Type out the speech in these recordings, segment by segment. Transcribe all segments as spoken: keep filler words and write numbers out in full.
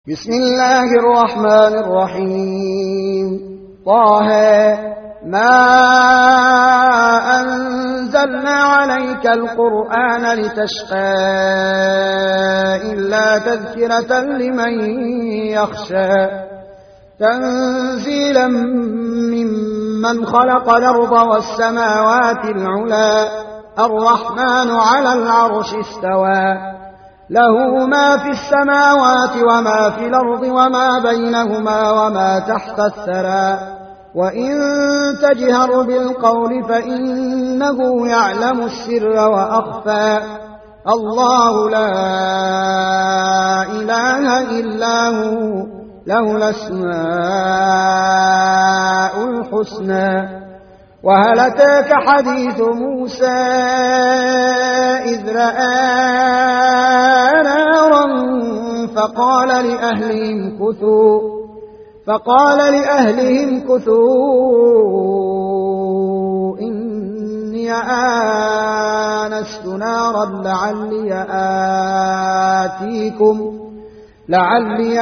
بسم الله الرحمن الرحيم طه ما أنزلنا عليك القرآن لتشقى إلا تذكرة لمن يخشى تنزيلا ممن خلق الأرض والسماوات العلى الرحمن على العرش استوى له ما في السماوات وما في الأرض وما بينهما وما تحت الثرى وإن تجهر بالقول فإنه يعلم السر وأخفى الله لا إله إلا هو له الأسماء الحسنى وهل أتاك حديث موسى إذ رأى نارا فقال لأهلهم كثوا فقال لأهلهم كثوا إني آنست نارا لعلي آتيكم لعلي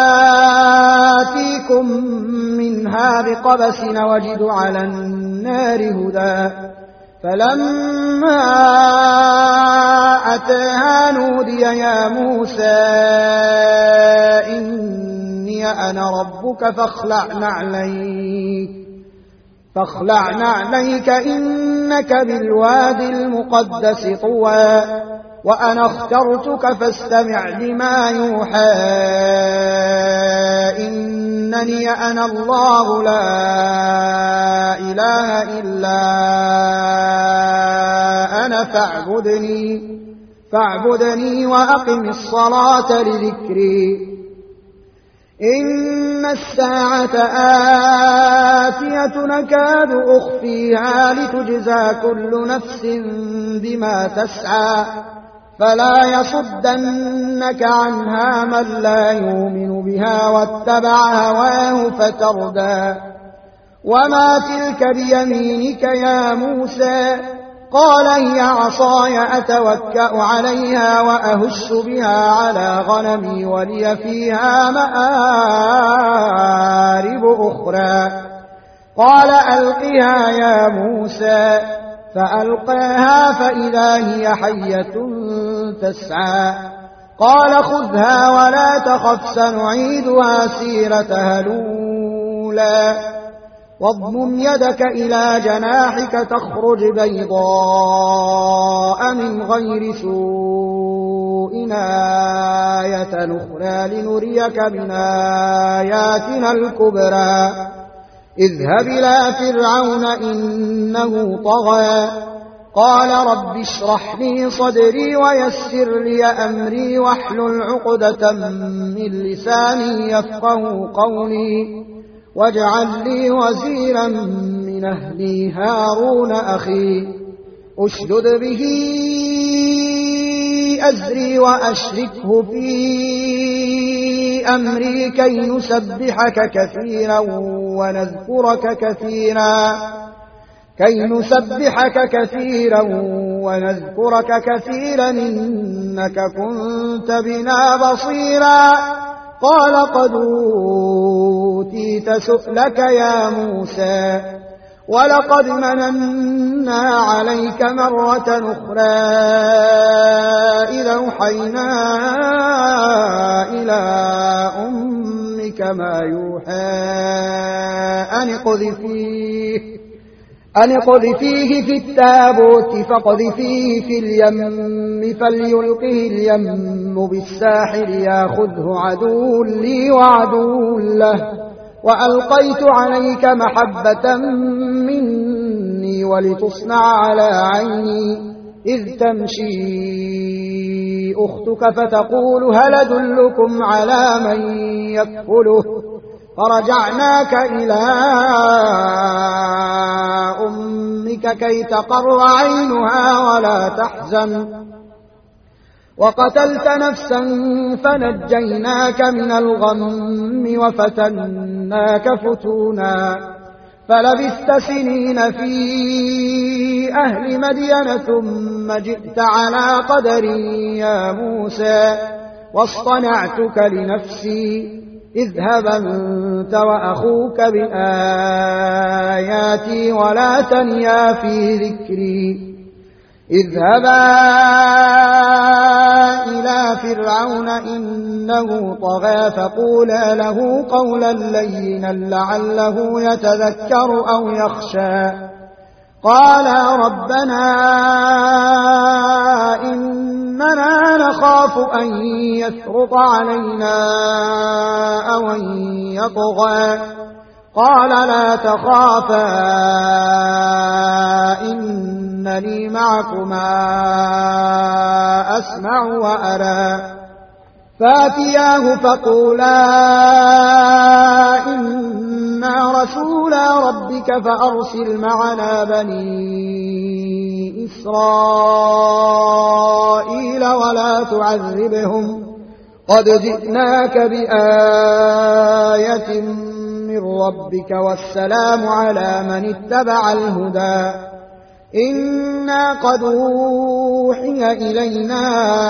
آتيكم منها بقبس وجد على النار هدى فلما أتاها نودي يا موسى إني أنا ربك فاخلع نعليك فاخلع نعليك إنك بالوادي المقدس طوى وأنا اخترتك فاستمع لما يوحى إنني أنا الله لا إله إلا أنا فاعبدني فاعبدني وأقم الصلاة لذكري إن الساعة آتية نكاد أخفيها لتجزى كل نفس بما تسعى فلا يصدنك عنها من لا يؤمن بها واتبع هواه فتردى وما تلك بيمينك يا موسى قال هي عصاي أتوكأ عليها وأهش بها على غنمي ولي فيها مآرب أخرى قال ألقها يا موسى فألقاها فإذا هي حية تسعى قال خذها ولا تخف سنعيدها سيرتها الأولى واضمم يدك إلى جناحك تخرج بيضاء من غير سوء آية أخرى لنريك من آياتنا الكبرى اذهب إلى فرعون إنه طغى قال رب اشرح لي صدري ويسر لي أمري واحلل عقدة من لساني يفقه قولي واجعل لي وزيرا من أهلي هارون أخي أشدد به أزري وأشركه في أمري كي نسبحك كثيرا ونذكرك كثيرا كي نسبحك كثيرا ونذكرك كثيرا إنك كنت بنا بصيرا قال قد أوتيت سؤلك يا موسى ولقد مننا عليك مرة أخرى إذا أوحينا إلى أمك ما يوحى أن اقذفيه أن اقذفيه في التابوت فاقذفيه في اليم فليلقه اليم بالساحل ياخذه عدو لي وعدو له وألقيت عليك محبة مني ولتصنع على عيني إذ تمشي أختك فتقول هل أدلكم على من يكفله فرجعناك إلى أمك كي تقر عينها ولا تحزن وقتلت نفسا فنجيناك من الغم وفتناك فتونا فلبثت سنين في أهل مدين ثم جئت على قدر يا موسى واصطنعتك لنفسي اذهب أنت وأخوك بآياتي ولا تنيا في ذكري اذهبا إلى فرعون إنه طغى فقولا له قولا لينا لعله يتذكر أو يخشى قالا ربنا إننا نخاف أن يفرط علينا أو أن يطغى قال لا تخافا إنني معكما أسمع وأرى فاتياه فقولا إنا رسولا ربك فأرسل معنا بني إسرائيل ولا تعذبهم قد جئناك بآية من ربك والسلام على من اتبع الهدى إنا قد أوحي إلينا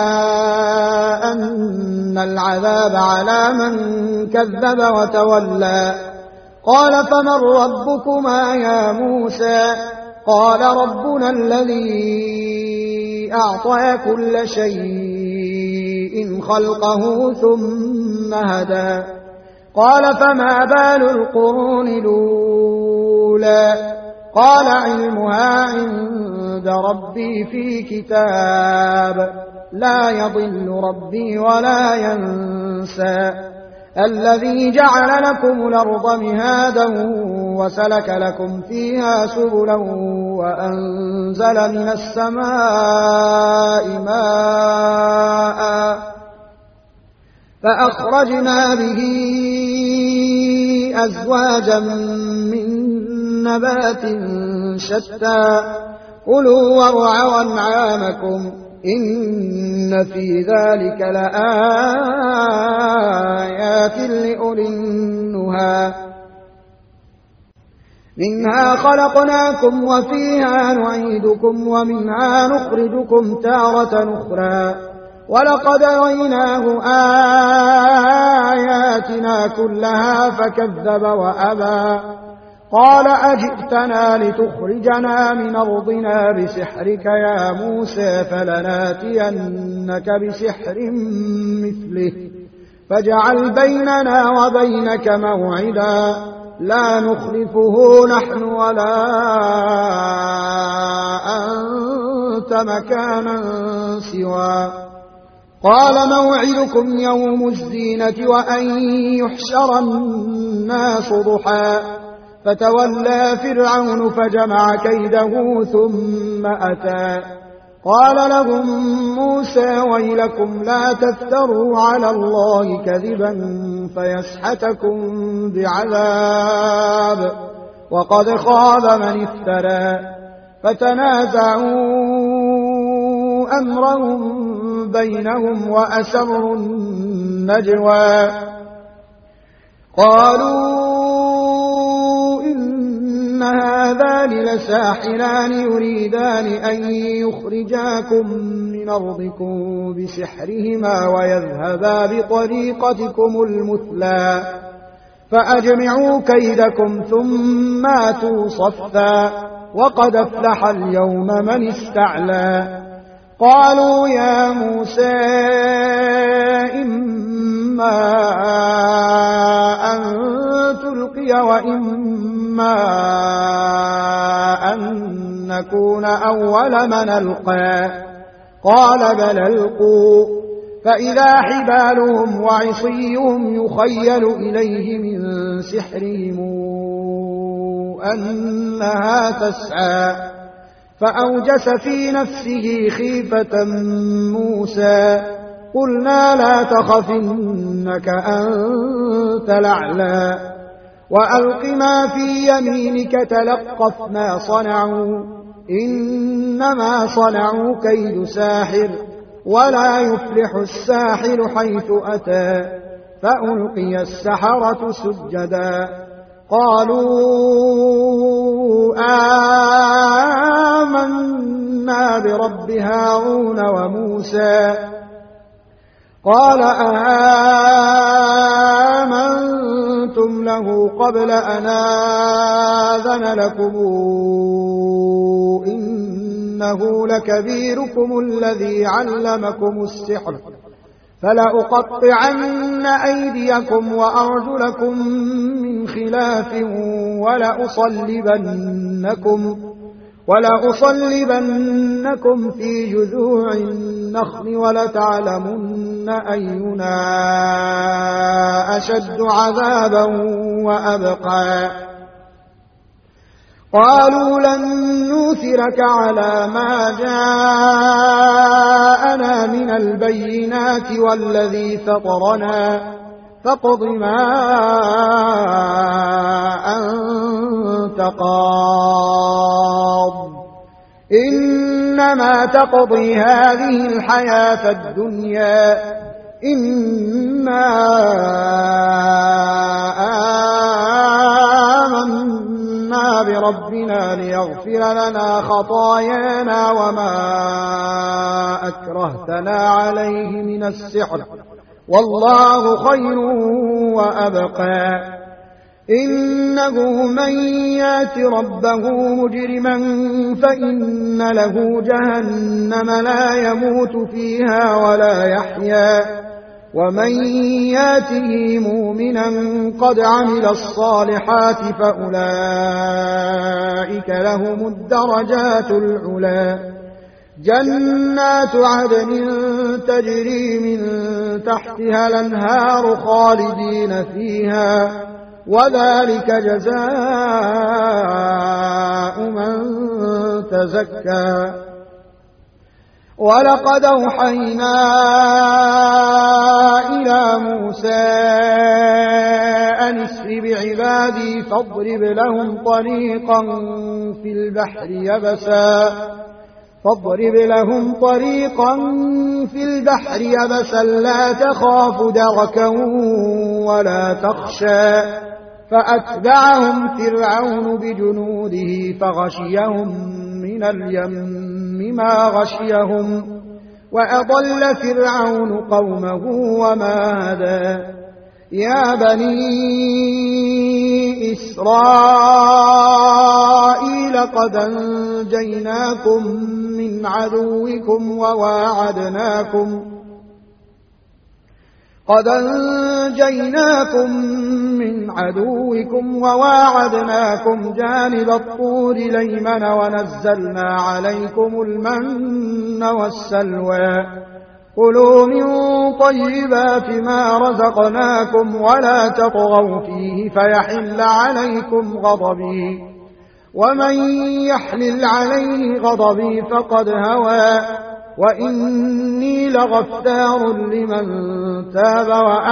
أن العذاب على من كذب وتولى قال فمن ربكما يا موسى قال ربنا الذي أعطى كل شيء خلقه ثم هدى قال فما بال القرون الأولى قال علمها عند ربي في كتاب لا يضل ربي ولا ينسى الذي جعل لكم الأرض مهادا وسلك لكم فيها سبلا وأنزل من السماء ماء فأخرجنا به أزواجا من نبات شتى كلوا وارعوا أنعامكم إن في ذلك لآيات لأولي النهى منها خلقناكم وفيها نعيدكم ومنها نخرجكم تارة أخرى ولقد رأيناه آياتنا كلها فكذب وأبى قال أجئتنا لتخرجنا من أرضنا بسحرك يا موسى فلناتينك بسحر مثله فاجعل بيننا وبينك موعدا لا نخلفه نحن ولا أنت مكانا سوى قال موعدكم يوم الزينة وأن يحشر الناس ضحى فتولى فرعون فجمع كيده ثم أتى قال لهم موسى ويلكم لا تفتروا على الله كذبا فيسحتكم بعذاب وقد خاب من افترى فتنازعوا أمرهم بينهم وأسروا النجوى قالوا إن هذان لساحران يريدان أن يخرجاكم من أرضكم بسحرهما ويذهبا بطريقتكم المثلى فأجمعوا كيدكم ثم آتوا صفا وقد أفلح اليوم من استعلى قالوا يا موسى إما أن تلقي وإما أن نكون أول من ألقى قال بل ألقوا فإذا حبالهم وعصيهم يخيل إليه من سحرهم أنها تسعى فأوجس في نفسه خيفة موسى قلنا لا تخف إنك أنت الأعلى وألق ما في يمينك تلقف ما صنعوا إنما صنعوا كيد ساحر ولا يفلح الساحر حيث أتى فألقي السحرة سجدا قالوا آمنا برب هارون وموسى قال آمنتم له قبل أن آذن لكم إنه لكبيركم الذي علمكم السحر فلأقطعن أيديكم وأرجلكم من خلاف ولأصلبنكم, ولأصلبنكم في جذوع النخل ولتعلمن أينا أشد عذابا وأبقى. قالوا لن نؤثرك على ما جاءنا من البينات والذي فطرنا فاقض ما أنت قاض إنما تقضي هذه الحياة الدنيا إنا آمنا بربنا ليغفر لنا خطايانا وما أكرهتنا عليه من السحر والله خير وأبقى. إنه من يات ربه مجرما فإن له جهنم لا يموت فيها ولا يحيا ومن ياته مؤمنا قد عمل الصالحات فأولئك لهم الدرجات العلى جنات عدن تجري من تحتها الأنهار خالدين فيها وذلك جزاء من تزكى. ولقد أوحينا إلى موسى أن اسر بعبادي فاضرب لهم طريقا في البحر يبسا فاضرب لهم طريقا في البحر يبسا لا تخاف دركا ولا تخشى فأتبعهم فرعون بجنوده فغشيهم من اليم ما غشيهم وأضل فرعون قومه وما هدى. يا بني إسرائيل قد أنجيناكم من عدوكم وواعدناكم قد أنجيناكم من عدوكم وواعدناكم جانب الطور الأيمن ونزلنا عليكم المن والسلوى كلوا من طيبات ما رزقناكم ولا تطغوا فيه فيحل عليكم غضبي ومن يحلل عليه غضبي فقد هوى وإني لغفار لمن تاب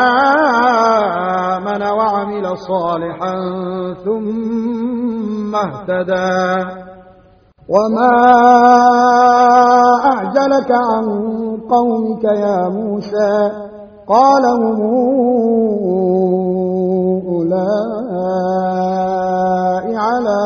وآمن وعمل صالحا ثم اهتدى. وما أعجلك عن قومك يا موسى قال هم أولئك على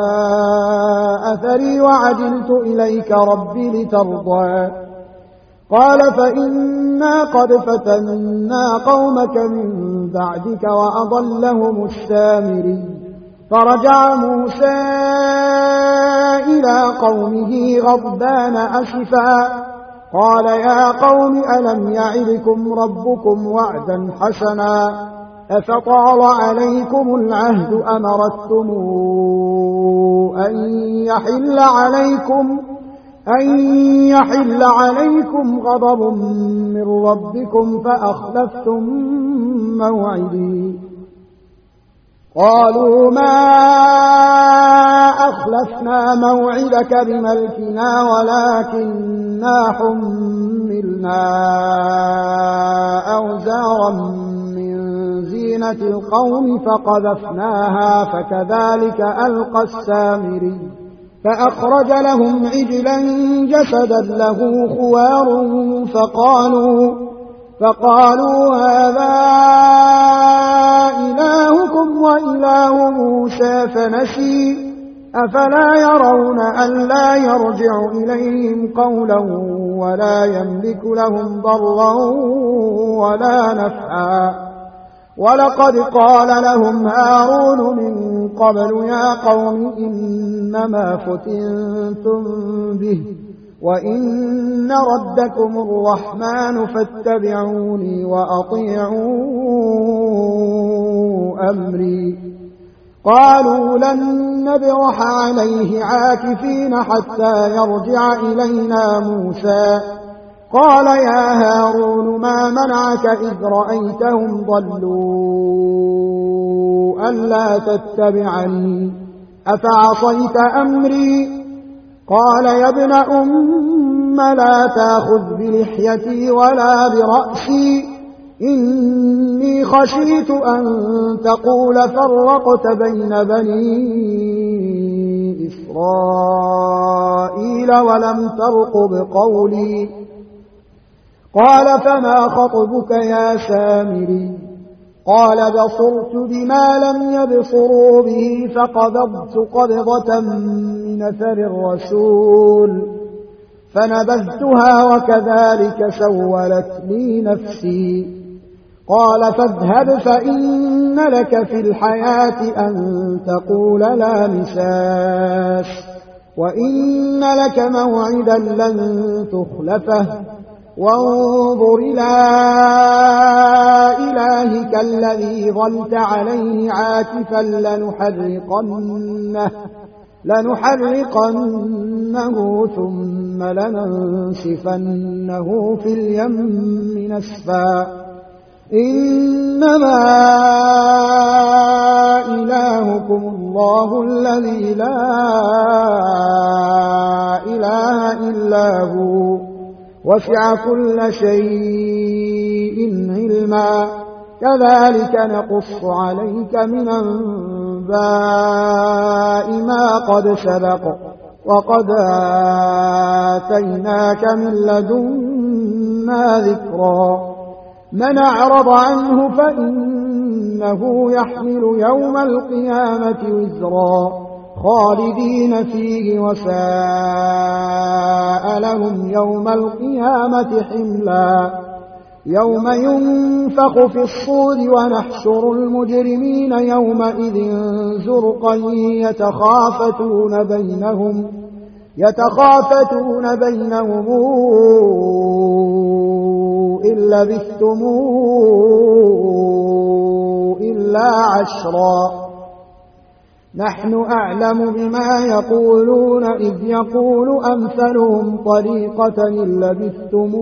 أثري وعجلت إليك ربي لترضى قال فإنا قد فتنا قومك من بعدك وأضلهم السامري فرجع موسى إلى قومه غضبان أسفا قال يا قوم ألم يعدكم ربكم وعدا حسنا أفطال عليكم العهد أم أردتم أن يحل عليكم أن يحل عليكم غضب من ربكم فأخلفتم موعدي قالوا ما أخلفنا موعدك بملكنا ولكننا حملنا أوزارا من زينة القوم فقذفناها فكذلك ألقى السامري فأخرج لهم عجلا جسدا له خوار فقالوا فقالوا هذا إلهكم وإله موسى فنسي أفلا يرون ألا يرجع إليهم قولا ولا يملك لهم ضرا ولا نفعا ولقد قال لهم هارون من قبل يا قوم إنما فتنتم به وإن ردكم الرحمن فاتبعوني وأطيعوا أمري قالوا لن نبرح عليه عاكفين حتى يرجع إلينا موسى قال يا هارون ما منعك إذ رأيتهم ضلوا ألا تتبعني أفعصيت أمري قال يا ابن أم لا تأخذ بلحيتي ولا برأسي إني خشيت أن تقول فرقت بين بني إسرائيل ولم ترقب قولي قال فما خطبك يا سامري قال بصرت بما لم يبصروا به فقبضت قبضة من أثر الرسول فنبذتها وكذلك سولت لي نفسي قال فاذهب فإن لك في الحياة أن تقول لا مساس وإن لك موعدا لن تخلفه وانظر إلى إلهك الذي ظلت عليه عاكفا لنحرقنه, لنحرقنه ثم لننسفنه في اليم نسفا إنما إلهكم الله الذي لا إله إلا هو وسع كل شيء علما كذلك نقص عليك من أنباء ما قد سبق وقد آتيناك من لدنا ذكرا من أعرض عنه فإنه يحمل يوم القيامة وزرا خالدين فيه وساء لهم يوم القيامة حملا يوم ينفخ في الصور ونحشر المجرمين يومئذ زرقا يتخافتون بينهم يتخافتون بينهم إن لبثتم إلا عشرا نحن أعلم بما يقولون إذ يقول أمثلهم طريقة إن لبثتم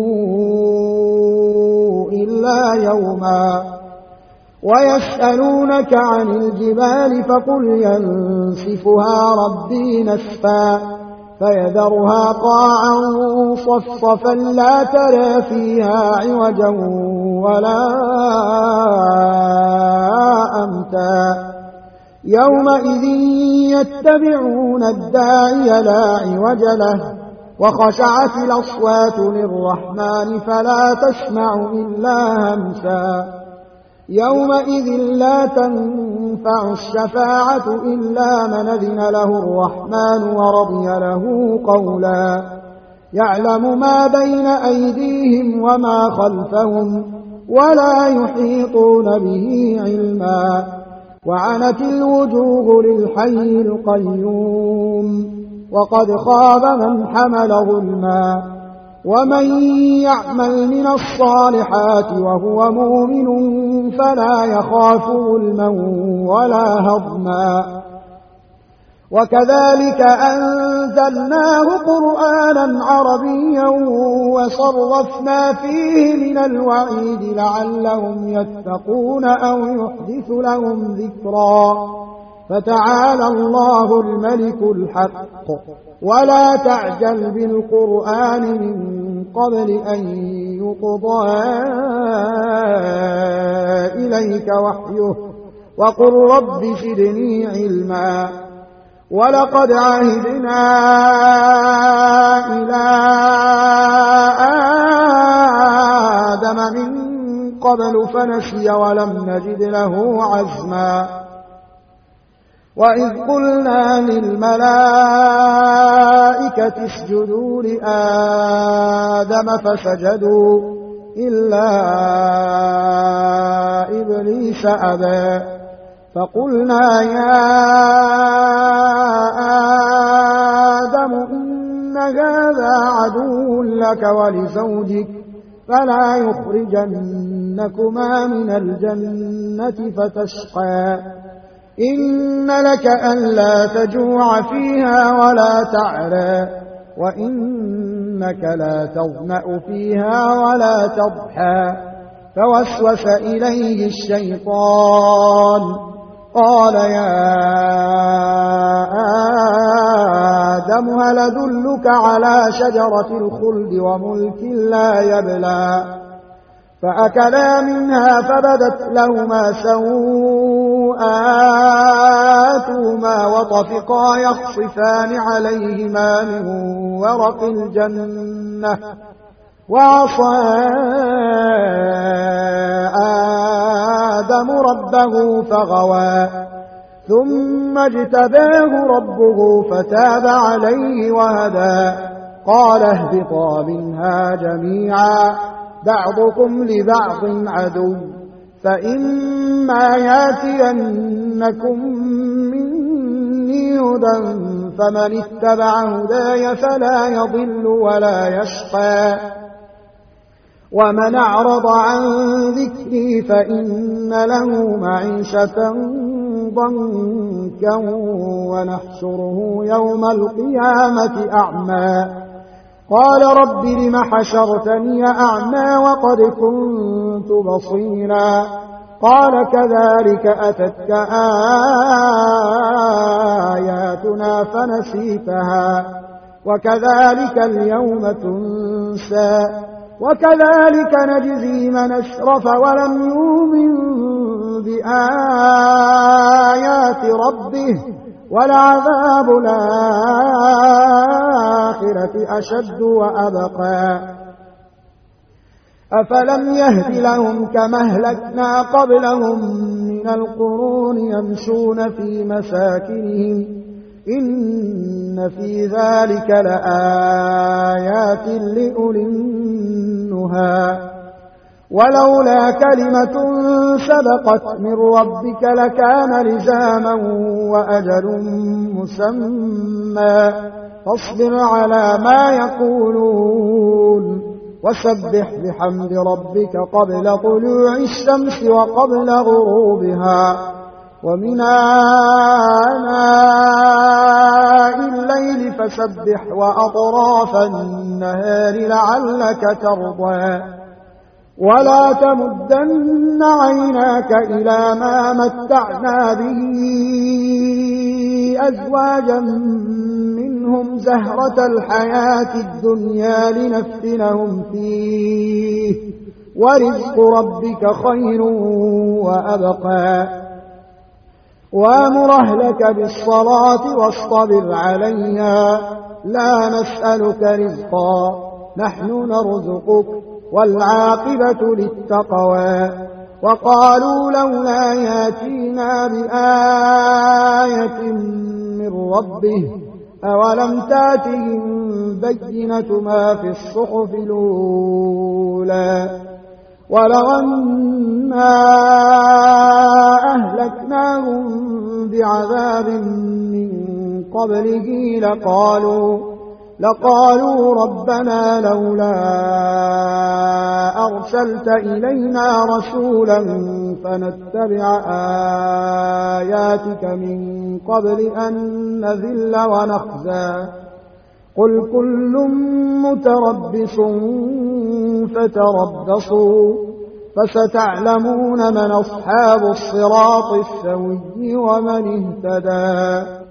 إلا يوما ويسألونك عن الجبال فقل ينسفها ربي نسفا فيذرها قاعا صفصفا لا ترى فيها عوجا ولا أمتا يومئذ يتبعون الداعي لا عوج له وخشعت الأصوات للرحمن فلا تسمع إلا همسا يومئذ لا تنفع الشفاعة إلا من أذن له الرحمن ورضي له قولا يعلم ما بين أيديهم وما خلفهم ولا يحيطون به علما وعنت الوجوه للحي القيوم وقد خاب من حمل ظلما ومن يعمل من الصالحات وهو مؤمن فلا يخاف ظلما ولا هضما وكذلك أنزلناه قرآنا عربيا وصرفنا فيه من الوعيد لعلهم يتقون أو يحدث لهم ذكرا فتعالى الله الملك الحق ولا تعجل بالقرآن من قبل أن يقضى إليك وحيه وقل رب زدني علما ولقد عهدنا إلى آدم من قبل فنسي ولم نجد له عزما وإذ قلنا للملائكة اسجدوا لآدم فسجدوا إلا إبليس أبى فقلنا يا آدم إن هذا عدو لك ولزوجك فلا يخرجنكما من الجنة فتشقى إن لك ألا تجوع فيها ولا تعرى وإنك لا تظمأ فيها ولا تضحى فوسوس إليه الشيطان قال يا آدم هل أدلك على شجرة الخلد وملك لا يبلى فأكلا منها فبدت لهما سوءاتهما وطفقا يخصفان عليهما من ورق الجنة وعصى آدم ربه فغوى ثم اجتباه ربه فتاب عليه وهدى قال اهبطا منها جميعا بعضكم لبعض عدو فإما ياتينكم مني هدى فمن اتبع هداي فلا يضل ولا يشقى ومن أعرض عن ذكري فإن له معيشة ضنكا ونحشره يوم القيامة أعمى قال رب لم حشرتني أعمى وقد كنت بصيرا قال كذلك أتتك آياتنا فنسيتها وكذلك اليوم تنسى وكذلك نجزي من أسرف ولم يؤمن بآيات ربه ولعذاب الآخرة أشد وأبقى أفلم يهد لهم كما أهلكنا قبلهم من القرون يمشون في مساكنهم إن في ذلك لآيات لأولي النهى ولولا كلمة سبقت من ربك لكان لزاما وأجل مسمى فاصبر على ما يقولون وسبح بحمد ربك قبل طلوع الشمس وقبل غروبها ومن آناء الليل فسبح وأطراف النهار لعلك ترضى ولا تمدن عيناك إلى ما متعنا به أزواجا منهم زهرة الحياة الدنيا لنفتنهم فيه ورزق ربك خير وأبقى وامر أهلك بالصلاة واصطبر عليها لا نسألك رزقا نحن نرزقك والعاقبة للتقوى وقالوا لولا ياتينا بآية من ربه أولم تاتهم بينة ما في الصحف الأولى ولو أنا أهلكناهم بعذاب من قبله لقالوا لقالوا ربنا لولا أرسلت إلينا رسولا فنتبع آياتك من قبل أن نذل ونخزى قل كل متربص فتربصوا فستعلمون من أصحاب الصراط السوي ومن اهتدى